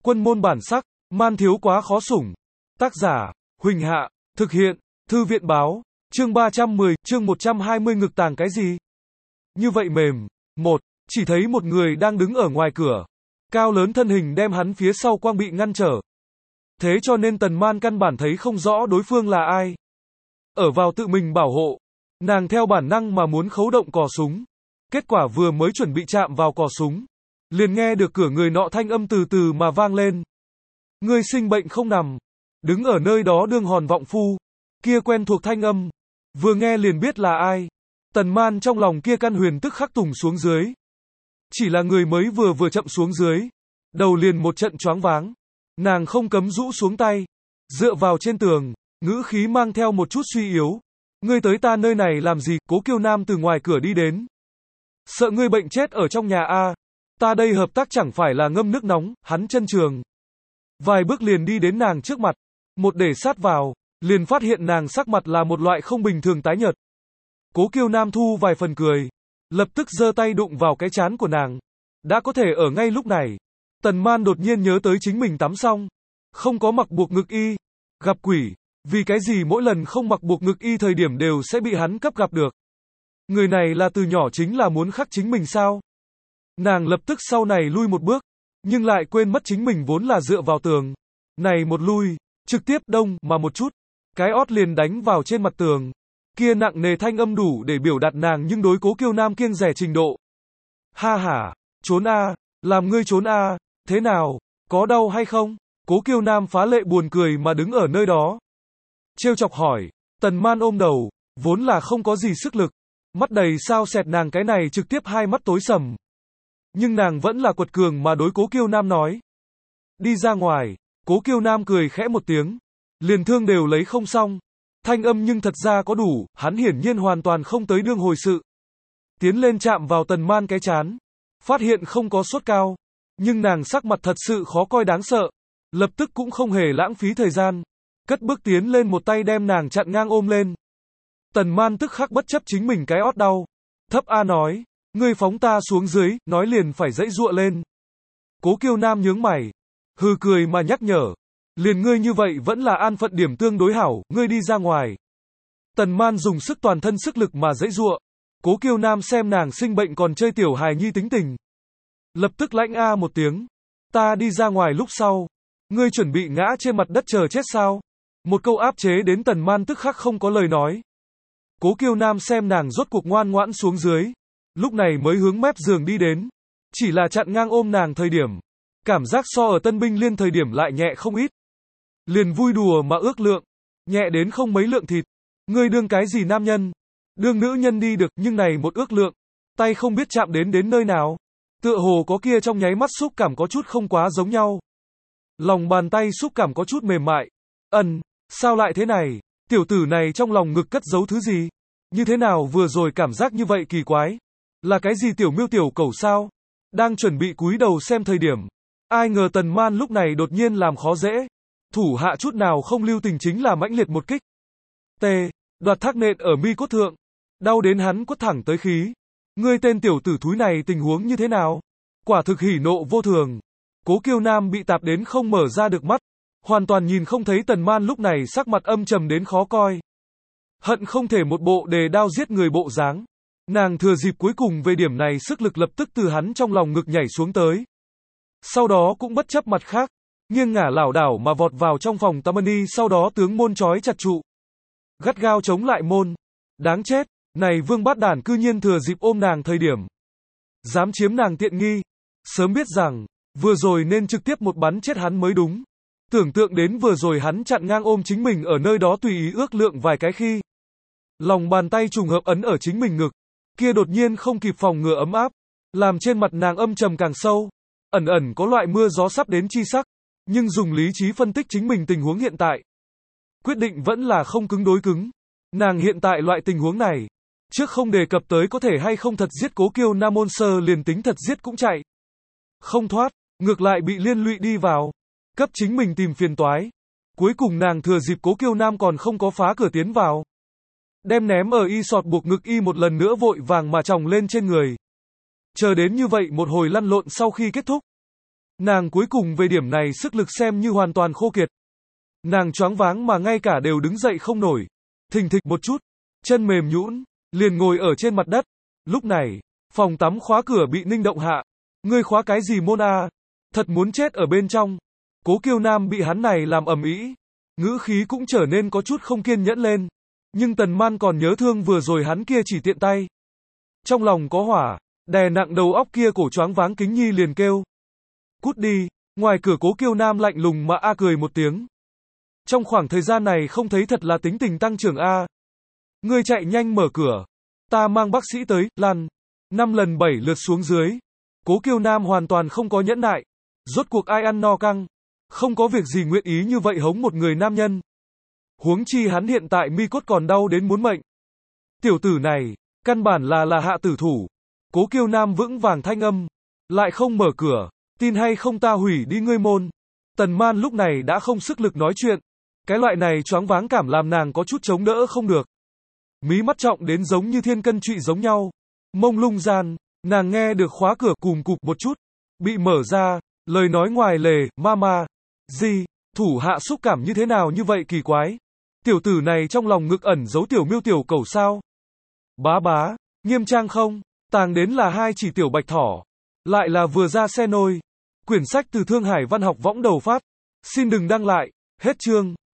Quân môn bản sắc, man thiếu quá khó sủng. Tác giả, Huỳnh Hạ, thực hiện, Thư viện báo, chương 310, chương 120 ngực tàng cái gì? Như vậy mềm. Chỉ thấy một người đang đứng ở ngoài cửa. Cao lớn thân hình đem hắn phía sau quang bị ngăn trở. Thế cho nên Tần Man căn bản thấy không rõ đối phương là ai. Ở vào tự mình bảo hộ. Nàng theo bản năng mà muốn khấu động cò súng. Kết quả vừa mới chuẩn bị chạm vào cò súng. Liền nghe được cửa người nọ thanh âm từ từ mà vang lên. Ngươi sinh bệnh không nằm. Đứng ở nơi đó đương hòn vọng phu. Kia quen thuộc thanh âm. Vừa nghe liền biết là ai. Tần Man trong lòng kia căn huyền tức khắc tùng xuống dưới. Chỉ là người mới vừa chậm xuống dưới. Đầu liền một trận choáng váng. Nàng không cấm rũ xuống tay. Dựa vào trên tường. Ngữ khí mang theo một chút suy yếu. Ngươi tới ta nơi này làm gì? Cố Kiêu Nam từ ngoài cửa đi đến. Sợ ngươi bệnh chết ở trong nhà a. Ta đây hợp tác chẳng phải là ngâm nước nóng. Hắn chân trường. Vài bước liền đi đến nàng trước mặt. Một để sát vào. Liền phát hiện nàng sắc mặt là một loại không bình thường tái nhợt. Cố Kiêu Nam thu vài phần cười. Lập tức giơ tay đụng vào cái trán của nàng. Đã có thể ở ngay lúc này. Tần Man đột nhiên nhớ tới chính mình tắm xong. Không có mặc buộc ngực y. Gặp quỷ. Vì cái gì mỗi lần không mặc buộc ngực y thời điểm đều sẽ bị hắn cấp gặp được. Người này là từ nhỏ chính là muốn khắc chính mình sao? Nàng lập tức sau này lui một bước. Nhưng lại quên mất chính mình vốn là dựa vào tường. Này một lui. Trực tiếp đông mà một chút. Cái ót liền đánh vào trên mặt tường. Kia nặng nề thanh âm đủ để biểu đạt nàng nhưng đối Cố Kiêu Nam kiêng dè trình độ. Ha hả, trốn a, làm ngươi trốn a, thế nào, có đau hay không? Cố Kiêu Nam phá lệ buồn cười mà đứng ở nơi đó. Trêu chọc hỏi, Tần Man ôm đầu, vốn là không có gì sức lực. Mắt đầy sao sẹt nàng cái này trực tiếp hai mắt tối sầm. Nhưng nàng vẫn là quật cường mà đối Cố Kiêu Nam nói. Đi ra ngoài, Cố Kiêu Nam cười khẽ một tiếng. Liền thương đều lấy không xong. Thanh âm nhưng thật ra có đủ, hắn hiển nhiên hoàn toàn không tới đương hồi sự. Tiến lên chạm vào Tần Man cái chán. Phát hiện không có sốt cao. Nhưng nàng sắc mặt thật sự khó coi đáng sợ. Lập tức cũng không hề lãng phí thời gian. Cất bước tiến lên một tay đem nàng chặn ngang ôm lên. Tần Man tức khắc bất chấp chính mình cái ót đau. Thấp A nói. Ngươi phóng ta xuống dưới, nói liền phải dãy dụa lên. Cố Kiêu Nam nhướng mày. Hừ cười mà nhắc nhở. Liền ngươi như vậy vẫn là an phận điểm tương đối hảo, ngươi đi ra ngoài. Tần Man dùng sức toàn thân sức lực mà dãy dụa. Cố Kiêu Nam xem nàng sinh bệnh còn chơi tiểu hài nhi tính tình. Lập tức lãnh a một tiếng. Ta đi ra ngoài lúc sau. Ngươi chuẩn bị ngã trên mặt đất chờ chết sao? Một câu áp chế đến Tần Man tức khắc không có lời nói. Cố Kiêu Nam xem nàng rốt cuộc ngoan ngoãn xuống dưới. Lúc này mới hướng mép giường đi đến. Chỉ là chặn ngang ôm nàng thời điểm. Cảm giác so ở Tân Binh Liên thời điểm lại nhẹ không ít. Liền vui đùa mà ước lượng. Nhẹ đến không mấy lượng thịt. Ngươi đương cái gì nam nhân? Đương nữ nhân đi được nhưng này một ước lượng. Tay không biết chạm đến nơi nào. Tựa hồ có kia trong nháy mắt xúc cảm có chút không quá giống nhau. Lòng bàn tay xúc cảm có chút mềm mại. Sao lại thế này? Tiểu tử này trong lòng ngực cất giấu thứ gì? Như thế nào vừa rồi cảm giác như vậy kỳ quái? Là cái gì tiểu miêu tiểu cẩu sao? Đang chuẩn bị cúi đầu xem thời điểm. Ai ngờ Tần Man lúc này đột nhiên làm khó dễ. Thủ hạ chút nào không lưu tình chính là mãnh liệt một kích. Đoạt thác nện ở mi cốt thượng. Đau đến hắn quất thẳng tới khí. Ngươi tên tiểu tử thúi này tình huống như thế nào? Quả thực hỉ nộ vô thường. Cố Kiêu Nam bị tạp đến không mở ra được mắt. Hoàn toàn nhìn không thấy Tần Man lúc này sắc mặt âm trầm đến khó coi. Hận không thể một bộ đề đao giết người bộ dáng. Nàng thừa dịp cuối cùng về điểm này sức lực lập tức từ hắn trong lòng ngực nhảy xuống tới. Sau đó cũng bất chấp mặt khác. Nghiêng ngả lảo đảo mà vọt vào trong phòng Tammany sau đó tướng môn trói chặt trụ. Gắt gao chống lại môn. Đáng chết, này vương bát đản cư nhiên thừa dịp ôm nàng thời điểm. Dám chiếm nàng tiện nghi. Sớm biết rằng, vừa rồi nên trực tiếp một bắn chết hắn mới đúng. Tưởng tượng đến vừa rồi hắn chặn ngang ôm chính mình ở nơi đó tùy ý ước lượng vài cái khi. Lòng bàn tay trùng hợp ấn ở chính mình ngực. Kia đột nhiên không kịp phòng ngừa ấm áp. Làm trên mặt nàng âm trầm càng sâu. Ẩn ẩn có loại mưa gió sắp đến chi sắc. Nhưng dùng lý trí phân tích chính mình tình huống hiện tại. Quyết định vẫn là không cứng đối cứng. Nàng hiện tại loại tình huống này. Trước không đề cập tới có thể hay không thật giết Cố Kiêu Nam môn sơ liền tính thật giết cũng chạy. Không thoát, ngược lại bị liên lụy đi vào. Cấp chính mình tìm phiền toái. Cuối cùng nàng thừa dịp Cố Kiêu Nam còn không có phá cửa tiến vào. Đem ném ở y sọt buộc ngực y một lần nữa vội vàng mà chồng lên trên người. Chờ đến như vậy một hồi lăn lộn sau khi kết thúc. Nàng cuối cùng về điểm này sức lực xem như hoàn toàn khô kiệt. Nàng choáng váng mà ngay cả đều đứng dậy không nổi. Thình thịch một chút, chân mềm nhũn, liền ngồi ở trên mặt đất. Lúc này, phòng tắm khóa cửa bị Ninh Động hạ. Ngươi khóa cái gì môn a? Thật muốn chết ở bên trong. Cố Kiêu Nam bị hắn này làm ầm ĩ, ngữ khí cũng trở nên có chút không kiên nhẫn lên. Nhưng Tần Man còn nhớ thương vừa rồi hắn kia chỉ tiện tay. Trong lòng có hỏa, đè nặng đầu óc kia cổ choáng váng Kính Nhi liền kêu. Cút đi, ngoài cửa Cố Kiêu Nam lạnh lùng mà cười một tiếng. Trong khoảng thời gian này không thấy thật là tính tình tăng trưởng a. Ngươi chạy nhanh mở cửa. Ta mang bác sĩ tới, lăn. 5 lần 7 lượt xuống dưới. Cố Kiêu Nam hoàn toàn không có nhẫn nại. Rốt cuộc ai ăn no căng. Không có việc gì nguyện ý như vậy hống một người nam nhân. Huống chi hắn hiện tại mi cốt còn đau đến muốn mệnh. Tiểu tử này, căn bản là hạ tử thủ. Cố Kiêu Nam vững vàng thanh âm. Lại không mở cửa. Tin hay không ta hủy đi ngươi môn. Tần Man lúc này đã không sức lực nói chuyện. Cái loại này choáng váng cảm làm nàng có chút chống đỡ không được. Mí mắt trọng đến giống như thiên cân trụy giống nhau. Mông lung gian, nàng nghe được khóa cửa cùm cụp một chút. Bị mở ra, lời nói ngoài lề, mama. Gì, thủ hạ xúc cảm như thế nào như vậy kỳ quái. Tiểu tử này trong lòng ngực ẩn giấu tiểu miêu tiểu cẩu sao. Bá bá, nghiêm trang không, tàng đến là 2 chỉ tiểu bạch thỏ. Lại là vừa ra xe nôi. Quyển sách từ Thương Hải Văn học võng đầu phát. Xin đừng đăng lại, hết chương.